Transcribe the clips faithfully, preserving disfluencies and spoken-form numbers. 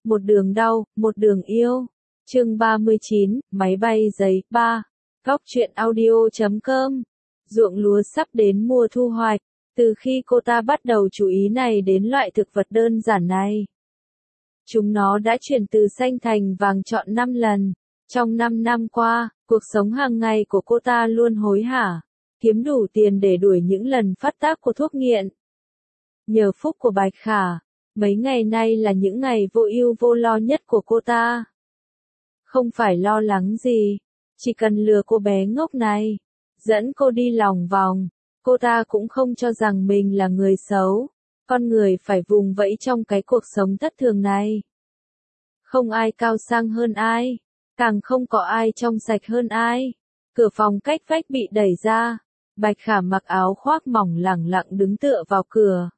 một đường đau, một đường yêu. Chương ba mươi chín, máy bay giấy, ba. Góc truyện audio chấm com. Ruộng lúa sắp đến mùa thu hoạch. Từ khi cô ta bắt đầu chú ý này đến loại thực vật đơn giản này, chúng nó đã chuyển từ xanh thành vàng trọn năm lần. Trong năm năm qua, cuộc sống hàng ngày của cô ta luôn hối hả, kiếm đủ tiền để đuổi những lần phát tác của thuốc nghiện. Nhờ phúc của Bạch Khả, mấy ngày nay là những ngày vô ưu vô lo nhất của cô ta. Không phải lo lắng gì, chỉ cần lừa cô bé ngốc này, dẫn cô đi lòng vòng. Cô ta cũng không cho rằng mình là người xấu, con người phải vùng vẫy trong cái cuộc sống thất thường này. Không ai cao sang hơn ai, càng không có ai trong sạch hơn ai. Cửa phòng cách vách bị đẩy ra, Bạch Khả mặc áo khoác mỏng lẳng lặng đứng tựa vào cửa.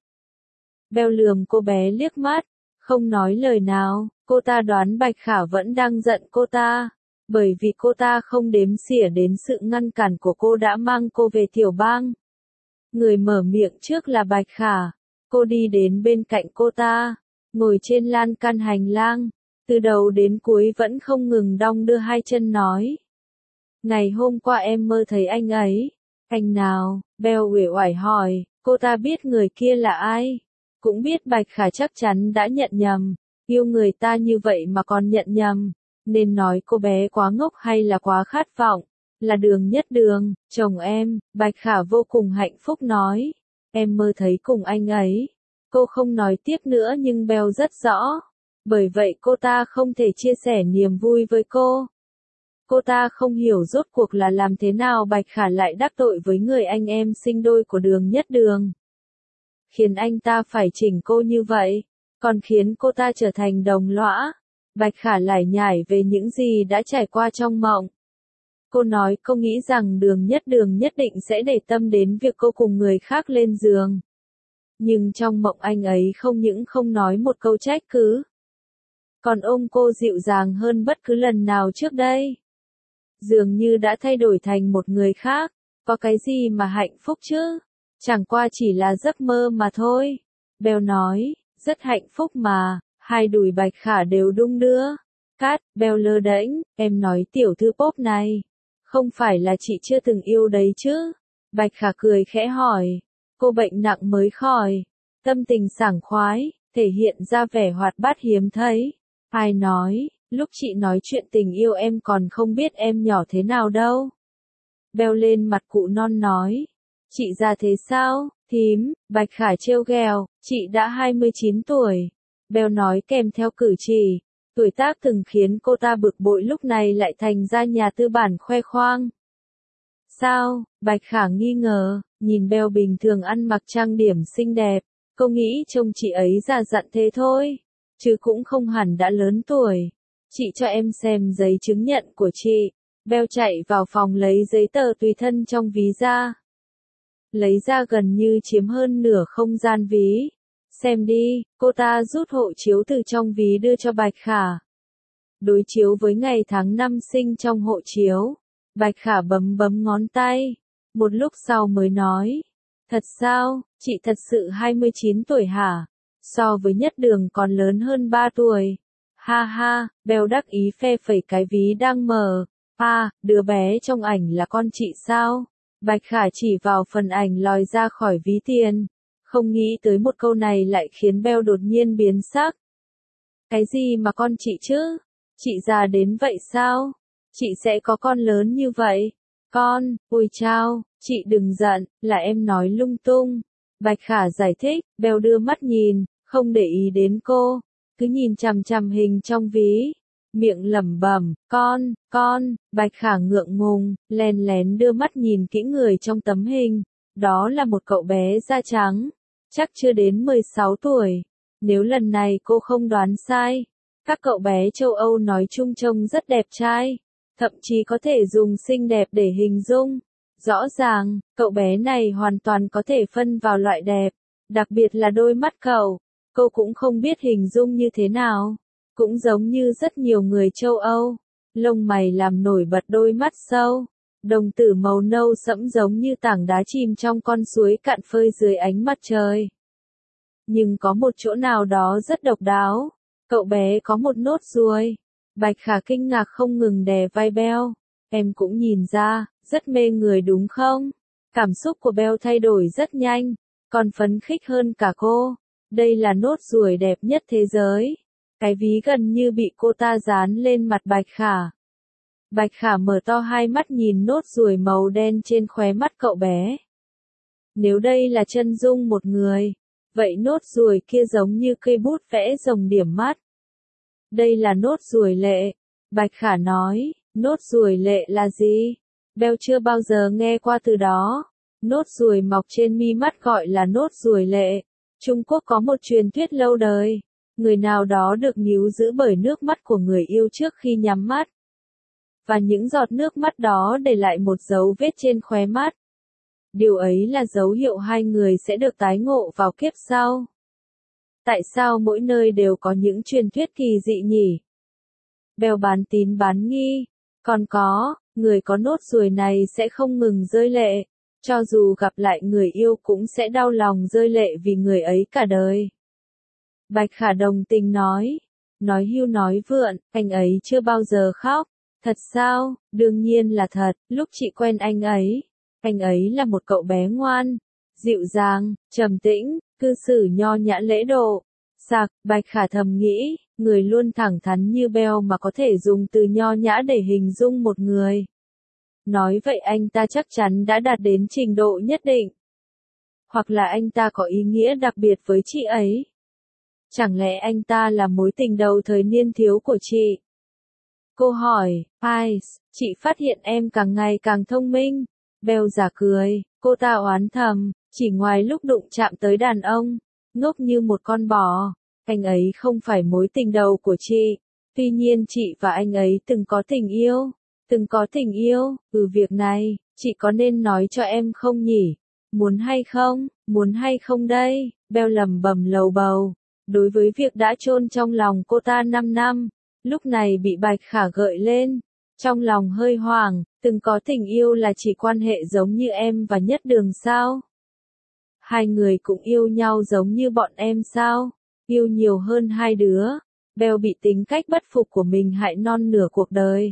Beo lườm cô bé liếc mắt, không nói lời nào. Cô ta đoán Bạch Khả vẫn đang giận cô ta, bởi vì cô ta không đếm xỉa đến sự ngăn cản của cô đã mang cô về tiểu bang. Người mở miệng trước là Bạch Khả. Cô đi đến bên cạnh cô ta, ngồi trên lan can hành lang, từ đầu đến cuối vẫn không ngừng đong đưa hai chân nói. Ngày hôm qua em mơ thấy anh ấy. Anh nào? Beo uể oải hỏi. Cô ta biết người kia là ai, cũng biết Bạch Khả chắc chắn đã nhận nhầm. Yêu người ta như vậy mà còn nhận nhầm, nên nói cô bé quá ngốc hay là quá khát vọng. Là Đường Nhất Đường, chồng em. Bạch Khả vô cùng hạnh phúc nói. Em mơ thấy cùng anh ấy. Cô không nói tiếp nữa nhưng Beo rất rõ. Bởi vậy cô ta không thể chia sẻ niềm vui với cô. Cô ta không hiểu rốt cuộc là làm thế nào Bạch Khả lại đắc tội với người anh em sinh đôi của Đường Nhất Đường, khiến anh ta phải chỉnh cô như vậy, còn khiến cô ta trở thành đồng lõa. Bạch Khả lải nhải về những gì đã trải qua trong mộng. Cô nói cô nghĩ rằng Đường Nhất Đường nhất định sẽ để tâm đến việc cô cùng người khác lên giường. Nhưng trong mộng anh ấy không những không nói một câu trách cứ, còn ôm cô dịu dàng hơn bất cứ lần nào trước đây. Dường như đã thay đổi thành một người khác. Có cái gì mà hạnh phúc chứ? Chẳng qua chỉ là giấc mơ mà thôi. Beo nói, rất hạnh phúc mà. Hai đùi Bạch Khả đều đung đưa. Cát, Beo lơ đễnh, em nói tiểu thư pop này, không phải là chị chưa từng yêu đấy chứ? Bạch Khả cười khẽ hỏi. Cô bệnh nặng mới khỏi, tâm tình sảng khoái, thể hiện ra vẻ hoạt bát hiếm thấy. Ai nói, lúc chị nói chuyện tình yêu em còn không biết em nhỏ thế nào đâu. Beo lên mặt cụ non nói. Chị già thế sao, thím? Bạch Khả trêu ghẹo. Chị đã hai mươi chín tuổi. Beo nói kèm theo cử chỉ. Tuổi tác từng khiến cô ta bực bội lúc này lại thành ra nhà tư bản khoe khoang. Sao? Bạch Khả nghi ngờ, nhìn Beo bình thường ăn mặc trang điểm xinh đẹp. Cô nghĩ trông chị ấy già dặn thế thôi, chứ cũng không hẳn đã lớn tuổi. Chị cho em xem giấy chứng nhận của chị. Beo chạy vào phòng lấy giấy tờ tùy thân trong ví ra. Lấy ra gần như chiếm hơn nửa không gian ví. Xem đi, cô ta rút hộ chiếu từ trong ví đưa cho Bạch Khả. Đối chiếu với ngày tháng năm sinh trong hộ chiếu. Bạch Khả bấm bấm ngón tay. Một lúc sau mới nói. Thật sao, chị thật sự hai mươi chín tuổi hả? So với Nhất Đường còn lớn hơn ba tuổi. Ha ha, Beo đắc ý phe phẩy cái ví đang mở. À, đứa bé trong ảnh là con chị sao? Bạch Khả chỉ vào phần ảnh lòi ra khỏi ví tiền. Không nghĩ tới một câu này lại khiến Beo đột nhiên biến sắc. Cái gì mà con chị chứ? Chị già đến vậy sao? Chị sẽ có con lớn như vậy? Con, ôi chao, chị đừng giận, là em nói lung tung. Bạch Khả giải thích. Beo đưa mắt nhìn, không để ý đến cô, cứ nhìn chằm chằm hình trong ví, miệng lẩm bẩm, con, con. Bạch Khả ngượng ngùng, lén lén đưa mắt nhìn kỹ người trong tấm hình. Đó là một cậu bé da trắng, chắc chưa đến mười sáu tuổi. Nếu lần này cô không đoán sai, các cậu bé châu Âu nói chung trông rất đẹp trai, thậm chí có thể dùng xinh đẹp để hình dung. Rõ ràng, cậu bé này hoàn toàn có thể phân vào loại đẹp, đặc biệt là đôi mắt cậu. Cô cũng không biết hình dung như thế nào. Cũng giống như rất nhiều người châu Âu, lông mày làm nổi bật đôi mắt sâu, đồng tử màu nâu sẫm giống như tảng đá chìm trong con suối cạn phơi dưới ánh mặt trời. Nhưng có một chỗ nào đó rất độc đáo. Cậu bé có một nốt ruồi. Bạch Khả kinh ngạc không ngừng đè vai Bell. Em cũng nhìn ra, rất mê người đúng không? Cảm xúc của Bell thay đổi rất nhanh, còn phấn khích hơn cả cô. Đây là nốt ruồi đẹp nhất thế giới. Cái ví gần như bị cô ta dán lên mặt Bạch Khả. Bạch Khả mở to hai mắt nhìn nốt ruồi màu đen trên khóe mắt cậu bé. Nếu đây là chân dung một người, vậy nốt ruồi kia giống như cây bút vẽ rồng điểm mắt. Đây là nốt ruồi lệ. Bạch Khả nói, nốt ruồi lệ là gì? Bell chưa bao giờ nghe qua từ đó. Nốt ruồi mọc trên mi mắt gọi là nốt ruồi lệ. Trung Quốc có một truyền thuyết lâu đời. Người nào đó được níu giữ bởi nước mắt của người yêu trước khi nhắm mắt. Và những giọt nước mắt đó để lại một dấu vết trên khóe mắt. Điều ấy là dấu hiệu hai người sẽ được tái ngộ vào kiếp sau. Tại sao mỗi nơi đều có những truyền thuyết kỳ dị nhỉ? Bell bán tín bán nghi. Còn có, người có nốt ruồi này sẽ không ngừng rơi lệ. Cho dù gặp lại người yêu cũng sẽ đau lòng rơi lệ vì người ấy cả đời. Bạch Khả đồng tình nói. Nói hưu nói vượn, anh ấy chưa bao giờ khóc. Thật sao? Đương nhiên là thật, lúc chị quen anh ấy. Anh ấy là một cậu bé ngoan, dịu dàng, trầm tĩnh, cư xử nho nhã lễ độ. Sạc, Bạch Khả thầm nghĩ, người luôn thẳng thắn như Bell mà có thể dùng từ nho nhã để hình dung một người. Nói vậy anh ta chắc chắn đã đạt đến trình độ nhất định. Hoặc là anh ta có ý nghĩa đặc biệt với chị ấy. Chẳng lẽ anh ta là mối tình đầu thời niên thiếu của chị? Cô hỏi, Ice, chị phát hiện em càng ngày càng thông minh. Bell giả cười, cô ta oán thầm, chỉ ngoài lúc đụng chạm tới đàn ông, ngốc như một con bò. Anh ấy không phải mối tình đầu của chị. Tuy nhiên chị và anh ấy từng có tình yêu. Từng có tình yêu, ừ việc này, chị có nên nói cho em không nhỉ? Muốn hay không, muốn hay không đây? Bell lầm bầm lầu bầu. Đối với việc đã chôn trong lòng cô ta năm năm, lúc này bị Bạch Khả gợi lên. Trong lòng hơi hoảng, từng có tình yêu là chỉ quan hệ giống như em và Nhất Đường sao? Hai người cũng yêu nhau giống như bọn em sao? Yêu nhiều hơn hai đứa. Bell bị tính cách bất phục của mình hại non nửa cuộc đời.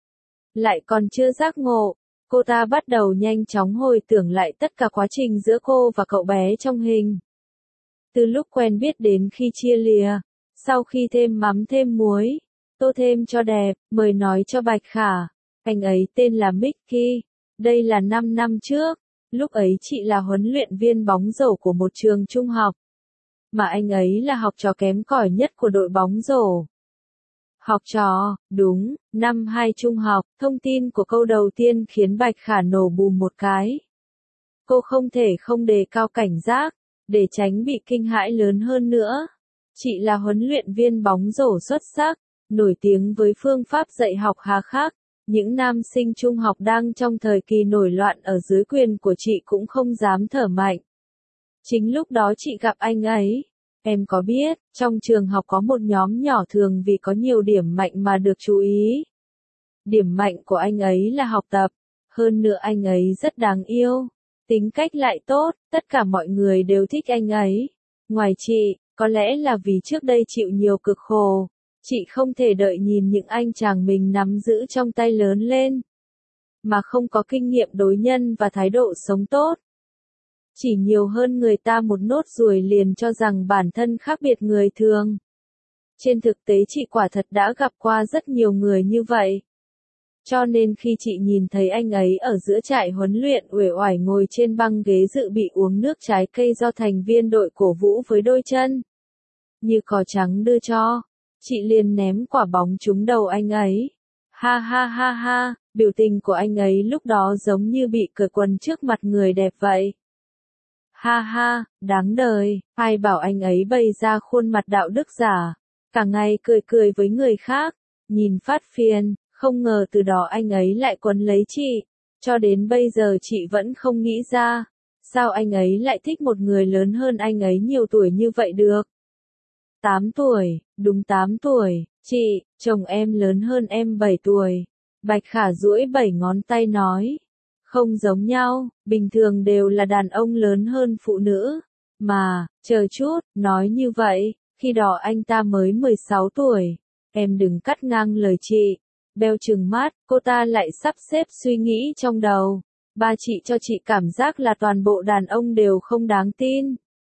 Lại còn chưa giác ngộ, cô ta bắt đầu nhanh chóng hồi tưởng lại tất cả quá trình giữa cô và cậu bé trong hình. Từ lúc quen biết đến khi chia lìa, sau khi thêm mắm thêm muối, tô thêm cho đẹp, mời nói cho Bạch Khả. Anh ấy tên là Mickey. Đây là năm năm trước. Lúc ấy chị là huấn luyện viên bóng rổ của một trường trung học. Mà anh ấy là học trò kém cỏi nhất của đội bóng rổ. Học trò, đúng, năm hai trung học, thông tin của câu đầu tiên khiến Bạch Khả nổ bùm một cái. Cô không thể không đề cao cảnh giác, để tránh bị kinh hãi lớn hơn nữa. Chị là huấn luyện viên bóng rổ xuất sắc, nổi tiếng với phương pháp dạy học hà khắc. Những nam sinh trung học đang trong thời kỳ nổi loạn ở dưới quyền của chị cũng không dám thở mạnh. Chính lúc đó chị gặp anh ấy. Em có biết, trong trường học có một nhóm nhỏ thường vì có nhiều điểm mạnh mà được chú ý. Điểm mạnh của anh ấy là học tập. Hơn nữa anh ấy rất đáng yêu. Tính cách lại tốt, tất cả mọi người đều thích anh ấy. Ngoài chị, có lẽ là vì trước đây chịu nhiều cực khổ. Chị không thể đợi nhìn những anh chàng mình nắm giữ trong tay lớn lên. Mà không có kinh nghiệm đối nhân và thái độ sống tốt. Chỉ nhiều hơn người ta một nốt ruồi liền cho rằng bản thân khác biệt người thường. Trên thực tế chị quả thật đã gặp qua rất nhiều người như vậy. Cho nên khi chị nhìn thấy anh ấy ở giữa trại huấn luyện uể oải ngồi trên băng ghế dự bị uống nước trái cây do thành viên đội cổ vũ với đôi chân như cỏ trắng đưa cho, chị liền ném quả bóng trúng đầu anh ấy. Ha ha ha ha, biểu tình của anh ấy lúc đó giống như bị cởi quần trước mặt người đẹp vậy. Ha ha, đáng đời, ai bảo anh ấy bày ra khuôn mặt đạo đức giả, cả ngày cười cười với người khác, nhìn phát phiền, không ngờ từ đó anh ấy lại quấn lấy chị. Cho đến bây giờ chị vẫn không nghĩ ra, sao anh ấy lại thích một người lớn hơn anh ấy nhiều tuổi như vậy được. tám tuổi, đúng tám tuổi, chị, chồng em lớn hơn em bảy tuổi. Bạch Khả duỗi bảy ngón tay nói. Không giống nhau, bình thường đều là đàn ông lớn hơn phụ nữ. Mà, chờ chút, nói như vậy, Khi đó anh ta mới mười sáu tuổi. Em đừng cắt ngang lời chị. Bell trừng mắt, cô ta lại sắp xếp suy nghĩ trong đầu. Ba chị cho chị cảm giác là toàn bộ đàn ông đều không đáng tin.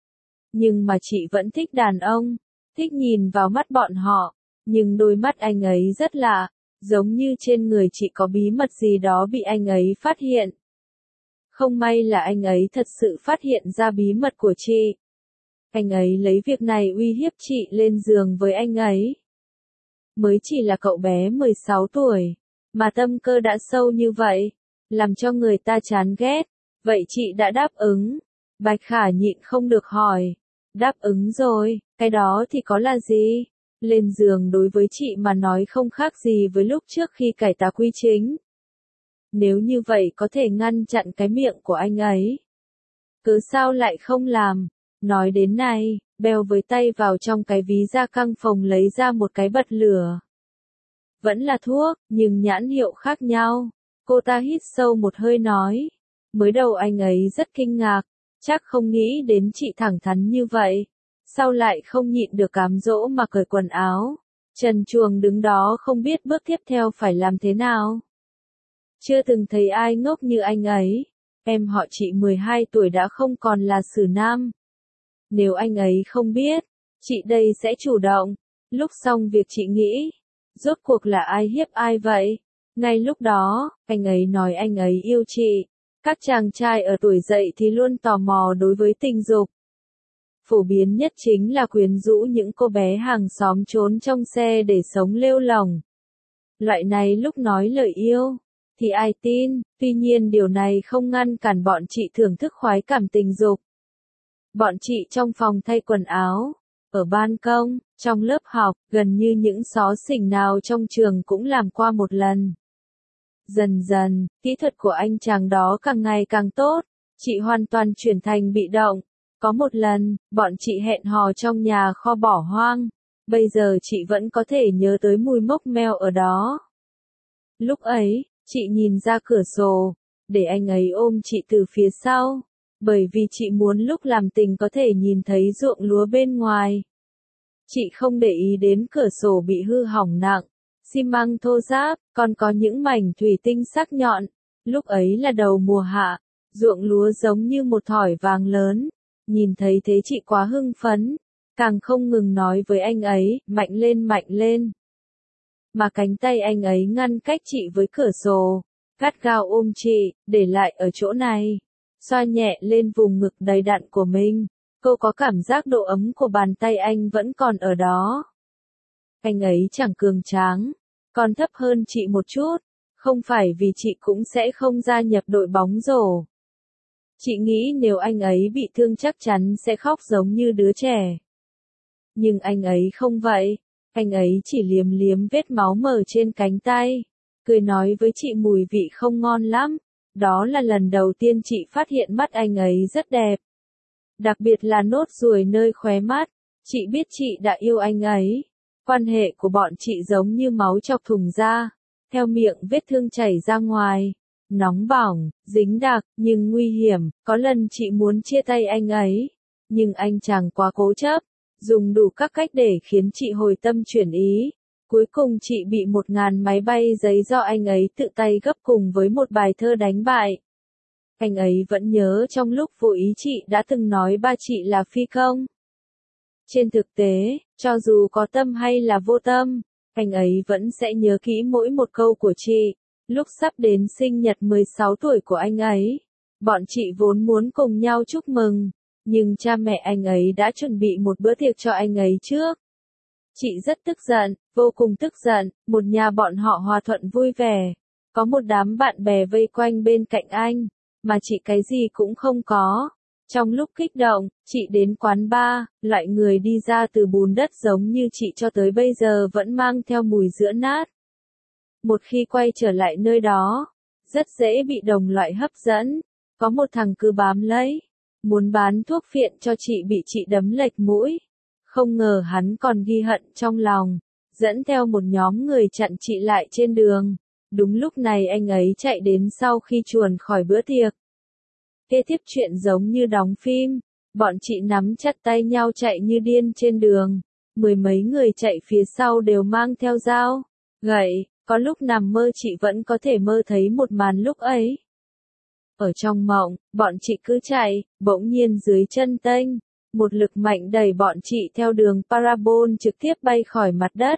Nhưng mà chị vẫn thích đàn ông, thích nhìn vào mắt bọn họ. Nhưng đôi mắt anh ấy rất lạ, giống như trên người chị có bí mật gì đó bị anh ấy phát hiện. Không may là anh ấy thật sự phát hiện ra bí mật của chị. Anh ấy lấy việc này uy hiếp chị lên giường với anh ấy. Mới chỉ là cậu bé mười sáu tuổi, mà tâm cơ đã sâu như vậy, làm cho người ta chán ghét. Vậy chị đã đáp ứng. Bạch Khả nhịn không được hỏi. Đáp ứng rồi, cái đó thì có là gì? Lên giường đối với chị mà nói không khác gì với lúc trước khi cải tà quy chính. Nếu như vậy có thể ngăn chặn cái miệng của anh ấy. Cứ sao lại không làm? Nói đến này, Bell với tay vào trong cái ví da căng phòng lấy ra một cái bật lửa. Vẫn là thuốc, nhưng nhãn hiệu khác nhau. Cô ta hít sâu một hơi nói. Mới đầu anh ấy rất kinh ngạc, chắc không nghĩ đến chị thẳng thắn như vậy. Sau lại không nhịn được cám dỗ mà cởi quần áo. Trần Truồng đứng đó không biết bước tiếp theo phải làm thế nào. Chưa từng thấy ai ngốc như anh ấy. Em họ chị mười hai tuổi đã không còn là xử nam. Nếu anh ấy không biết, chị đây sẽ chủ động. Lúc xong việc chị nghĩ, rốt cuộc là ai hiếp ai vậy? Ngay lúc đó, anh ấy nói anh ấy yêu chị. Các chàng trai ở tuổi dậy thì luôn tò mò đối với tình dục. Phổ biến nhất chính là quyến rũ những cô bé hàng xóm trốn trong xe để sống lêu lỏng. Loại này lúc nói lời yêu, thì ai tin, tuy nhiên điều này không ngăn cản bọn chị thưởng thức khoái cảm tình dục. Bọn chị trong phòng thay quần áo, ở ban công, trong lớp học, gần như những xó xỉnh nào trong trường cũng làm qua một lần. Dần dần, kỹ thuật của anh chàng đó càng ngày càng tốt, chị hoàn toàn chuyển thành bị động. Có một lần, bọn chị hẹn hò trong nhà kho bỏ hoang. Bây giờ chị vẫn có thể nhớ tới mùi mốc meo ở đó. Lúc ấy, chị nhìn ra cửa sổ, để anh ấy ôm chị từ phía sau. Bởi vì chị muốn lúc làm tình có thể nhìn thấy ruộng lúa bên ngoài. Chị không để ý đến cửa sổ bị hư hỏng nặng, xi măng thô ráp, còn có những mảnh thủy tinh sắc nhọn. Lúc ấy là đầu mùa hạ, ruộng lúa giống như một thỏi vàng lớn. Nhìn thấy thế chị quá hưng phấn, càng không ngừng nói với anh ấy, mạnh lên mạnh lên. Mà cánh tay anh ấy ngăn cách chị với cửa sổ, gắt gao ôm chị, để lại ở chỗ này. Xoa nhẹ lên vùng ngực đầy đặn của mình, cô có cảm giác độ ấm của bàn tay anh vẫn còn ở đó. Anh ấy chẳng cường tráng, còn thấp hơn chị một chút, không phải vì chị cũng sẽ không gia nhập đội bóng rổ. Chị nghĩ nếu anh ấy bị thương chắc chắn sẽ khóc giống như đứa trẻ. Nhưng anh ấy không vậy, anh ấy chỉ liếm liếm vết máu mờ trên cánh tay, cười nói với chị mùi vị không ngon lắm. Đó là lần đầu tiên chị phát hiện mắt anh ấy rất đẹp. Đặc biệt là nốt ruồi nơi khóe mắt, chị biết chị đã yêu anh ấy. Quan hệ của bọn chị giống như máu chọc thùng da, theo miệng vết thương chảy ra ngoài. Nóng bỏng, dính đặc, nhưng nguy hiểm. Có lần chị muốn chia tay anh ấy, nhưng anh chàng quá cố chấp, dùng đủ các cách để khiến chị hồi tâm chuyển ý. Cuối cùng chị bị một ngàn máy bay giấy do anh ấy tự tay gấp cùng với một bài thơ đánh bại. Anh ấy vẫn nhớ trong lúc vô ý chị đã từng nói ba chị là phi công. Trên thực tế, cho dù có tâm hay là vô tâm, anh ấy vẫn sẽ nhớ kỹ mỗi một câu của chị. Lúc sắp đến sinh nhật mười sáu tuổi của anh ấy, bọn chị vốn muốn cùng nhau chúc mừng, nhưng cha mẹ anh ấy đã chuẩn bị một bữa tiệc cho anh ấy trước. Chị rất tức giận, vô cùng tức giận, một nhà bọn họ hòa thuận vui vẻ. Có một đám bạn bè vây quanh bên cạnh anh, mà chị cái gì cũng không có. Trong lúc kích động, chị đến quán bar, loại người đi ra từ bùn đất giống như chị cho tới bây giờ vẫn mang theo mùi sữa nát. Một khi quay trở lại nơi đó, rất dễ bị đồng loại hấp dẫn. Có một thằng cứ bám lấy, muốn bán thuốc phiện cho chị bị chị đấm lệch mũi. Không ngờ hắn còn ghi hận trong lòng, dẫn theo một nhóm người chặn chị lại trên đường. Đúng lúc này anh ấy chạy đến sau khi chuồn khỏi bữa tiệc. Kế tiếp chuyện giống như đóng phim, bọn chị nắm chặt tay nhau chạy như điên trên đường. mười mấy người chạy phía sau đều mang theo dao, gậy, có lúc nằm mơ chị vẫn có thể mơ thấy một màn lúc ấy. Ở trong mộng, bọn chị cứ chạy, bỗng nhiên dưới chân tênh, một lực mạnh đẩy bọn chị theo đường parabol trực tiếp bay khỏi mặt đất.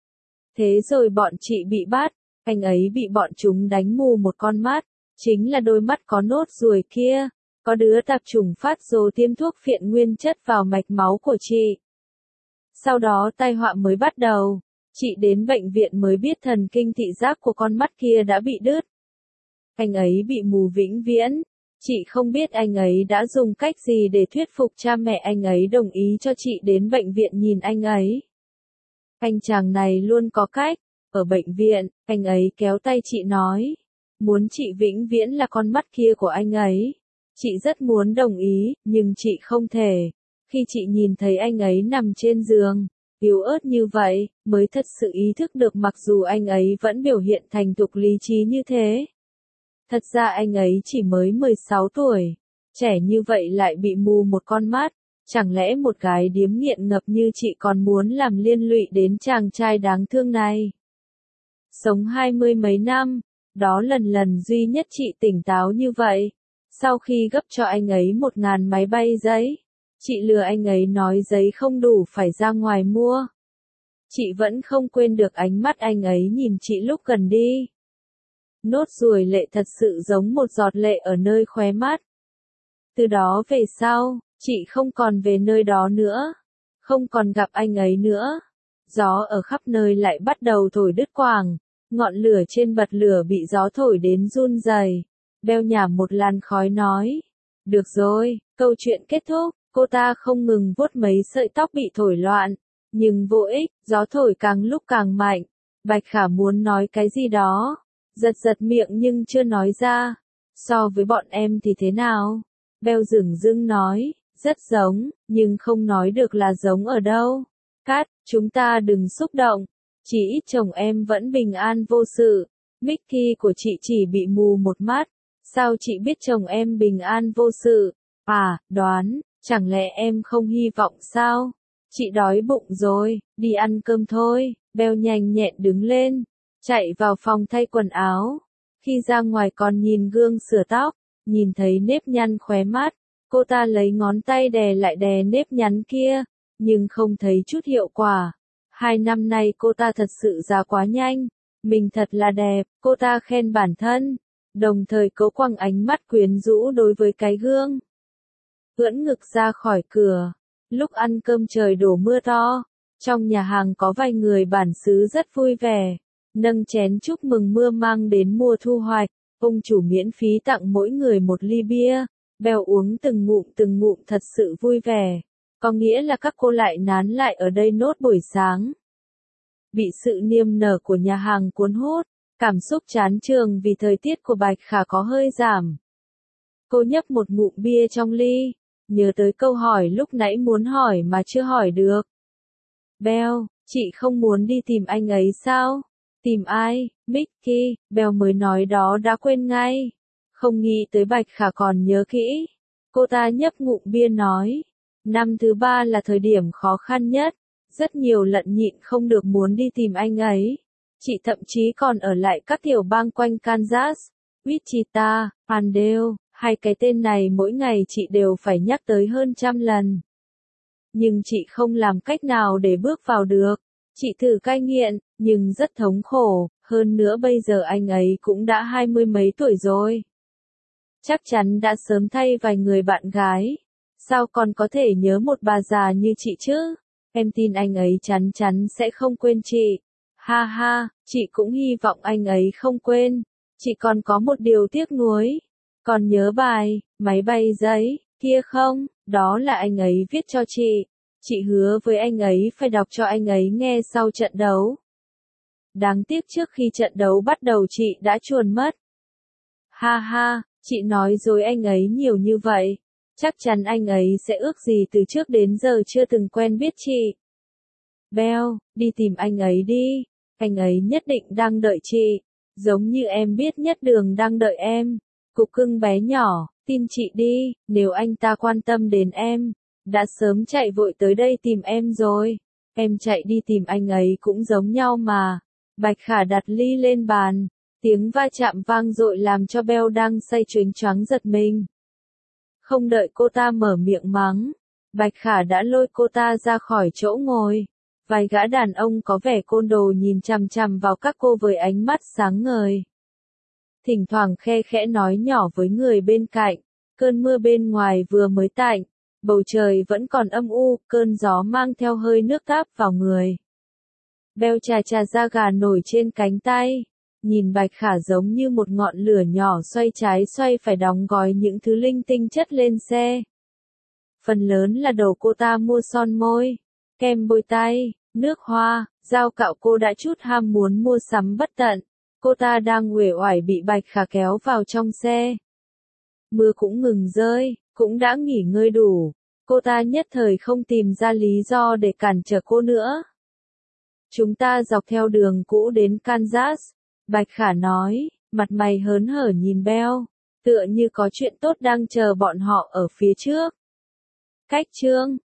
Thế rồi bọn chị bị bắt, anh ấy bị bọn chúng đánh mù một con mắt, chính là đôi mắt có nốt ruồi kia, có đứa tạp chủng phát rồ tiêm thuốc phiện nguyên chất vào mạch máu của chị. Sau đó tai họa mới bắt đầu, chị đến bệnh viện mới biết thần kinh thị giác của con mắt kia đã bị đứt. Anh ấy bị mù vĩnh viễn, chị không biết anh ấy đã dùng cách gì để thuyết phục cha mẹ anh ấy đồng ý cho chị đến bệnh viện nhìn anh ấy. Anh chàng này luôn có cách, ở bệnh viện, anh ấy kéo tay chị nói, muốn chị vĩnh viễn là con mắt kia của anh ấy. Chị rất muốn đồng ý, nhưng chị không thể. Khi chị nhìn thấy anh ấy nằm trên giường, yếu ớt như vậy, mới thật sự ý thức được mặc dù anh ấy vẫn biểu hiện thành thục lý trí như thế. Thật ra anh ấy chỉ mới mười sáu tuổi, trẻ như vậy lại bị mù một con mắt, chẳng lẽ một gái điếm nghiện ngập như chị còn muốn làm liên lụy đến chàng trai đáng thương này. Sống hai mươi mấy năm, đó lần lần duy nhất chị tỉnh táo như vậy. Sau khi gấp cho anh ấy một ngàn máy bay giấy, chị lừa anh ấy nói giấy không đủ phải ra ngoài mua. Chị vẫn không quên được ánh mắt anh ấy nhìn chị lúc gần đi. Nốt ruồi lệ thật sự giống một giọt lệ ở nơi khóe mắt. Từ đó về sau, chị không còn về nơi đó nữa, không còn gặp anh ấy nữa. Gió ở khắp nơi lại bắt đầu thổi đứt quàng, ngọn lửa trên bật lửa bị gió thổi đến run rẩy. Beo nhả một làn khói nói, được rồi, câu chuyện kết thúc. Cô ta không ngừng vuốt mấy sợi tóc bị thổi loạn, nhưng vô ích, gió thổi càng lúc càng mạnh. Bạch Khả muốn nói cái gì đó, giật giật miệng nhưng chưa nói ra. So với bọn em thì thế nào? Beo dửng dưng nói, rất giống, nhưng không nói được là giống ở đâu. Cát, chúng ta đừng xúc động, chỉ ít chồng em vẫn bình an vô sự. Mickey của chị chỉ bị mù một mắt, sao chị biết chồng em bình an vô sự? À, đoán, chẳng lẽ em không hy vọng sao? Chị đói bụng rồi, đi ăn cơm thôi. Beo nhanh nhẹn đứng lên, chạy vào phòng thay quần áo. Khi ra ngoài còn nhìn gương sửa tóc, nhìn thấy nếp nhăn khóe mắt, cô ta lấy ngón tay đè lại đè nếp nhăn kia, nhưng không thấy chút hiệu quả. Hai năm nay cô ta thật sự già quá nhanh, mình thật là đẹp, cô ta khen bản thân, đồng thời cố quăng ánh mắt quyến rũ đối với cái gương. Ưỡn ngực ra khỏi cửa, lúc ăn cơm trời đổ mưa to, trong nhà hàng có vài người bản xứ rất vui vẻ, nâng chén chúc mừng mưa mang đến mùa thu hoạch, ông chủ miễn phí tặng mỗi người một ly bia, Beo uống từng ngụm từng ngụm thật sự vui vẻ, có nghĩa là các cô lại nán lại ở đây nốt buổi sáng. Bị sự niềm nở của nhà hàng cuốn hút, cảm xúc chán chường vì thời tiết của Bạch Khả có hơi giảm. Cô nhấp một ngụm bia trong ly, nhớ tới câu hỏi lúc nãy muốn hỏi mà chưa hỏi được. Beo, chị không muốn đi tìm anh ấy sao? Tìm ai? Mickey, Beo mới nói đó đã quên ngay. Không nghĩ tới Bạch Khả còn nhớ kỹ. Cô ta nhấp ngụm bia nói. Năm thứ ba là thời điểm khó khăn nhất. Rất nhiều lận nhịn không được muốn đi tìm anh ấy. Chị thậm chí còn ở lại các tiểu bang quanh Kansas, Wichita, Pandale. Hai cái tên này mỗi ngày chị đều phải nhắc tới hơn trăm lần. Nhưng chị không làm cách nào để bước vào được. Chị thử cai nghiện, nhưng rất thống khổ, hơn nữa bây giờ anh ấy cũng đã hai mươi mấy tuổi rồi. Chắc chắn đã sớm thay vài người bạn gái. Sao còn có thể nhớ một bà già như chị chứ? Em tin anh ấy chắn chắn sẽ không quên chị. Ha ha, chị cũng hy vọng anh ấy không quên. Chị còn có một điều tiếc nuối. Còn nhớ bài, máy bay giấy, kia không? Đó là anh ấy viết cho chị. Chị hứa với anh ấy phải đọc cho anh ấy nghe sau trận đấu. Đáng tiếc trước khi trận đấu bắt đầu chị đã chuồn mất. Ha ha, chị nói dối anh ấy nhiều như vậy. Chắc chắn anh ấy sẽ ước gì từ trước đến giờ chưa từng quen biết chị. Beo, đi tìm anh ấy đi. Anh ấy nhất định đang đợi chị. Giống như em biết nhất đường đang đợi em. Cục cưng bé nhỏ, tin chị đi, nếu anh ta quan tâm đến em, đã sớm chạy vội tới đây tìm em rồi. Em chạy đi tìm anh ấy cũng giống nhau mà. Bạch Khả đặt ly lên bàn. Tiếng va chạm vang dội làm cho Bell đang say choáng choáng giật mình. Không đợi cô ta mở miệng mắng, Bạch Khả đã lôi cô ta ra khỏi chỗ ngồi. Vài gã đàn ông có vẻ côn đồ nhìn chằm chằm vào các cô với ánh mắt sáng ngời. Thỉnh thoảng khe khẽ nói nhỏ với người bên cạnh, cơn mưa bên ngoài vừa mới tạnh, bầu trời vẫn còn âm u, cơn gió mang theo hơi nước áp vào người. Bell chà chà da gà nổi trên cánh tay, nhìn Bạch Khả giống như một ngọn lửa nhỏ xoay trái xoay phải đóng gói những thứ linh tinh chất lên xe. Phần lớn là đồ cô ta mua son môi, kem bôi tay, nước hoa, dao cạo cô đã chút ham muốn mua sắm bất tận. Cô ta đang uể oải bị Bạch Khả kéo vào trong xe. Mưa cũng ngừng rơi, cũng đã nghỉ ngơi đủ. Cô ta nhất thời không tìm ra lý do để cản trở cô nữa. Chúng ta dọc theo đường cũ đến Kansas, Bạch Khả nói, mặt mày hớn hở nhìn Bell, tựa như có chuyện tốt đang chờ bọn họ ở phía trước. Cách chương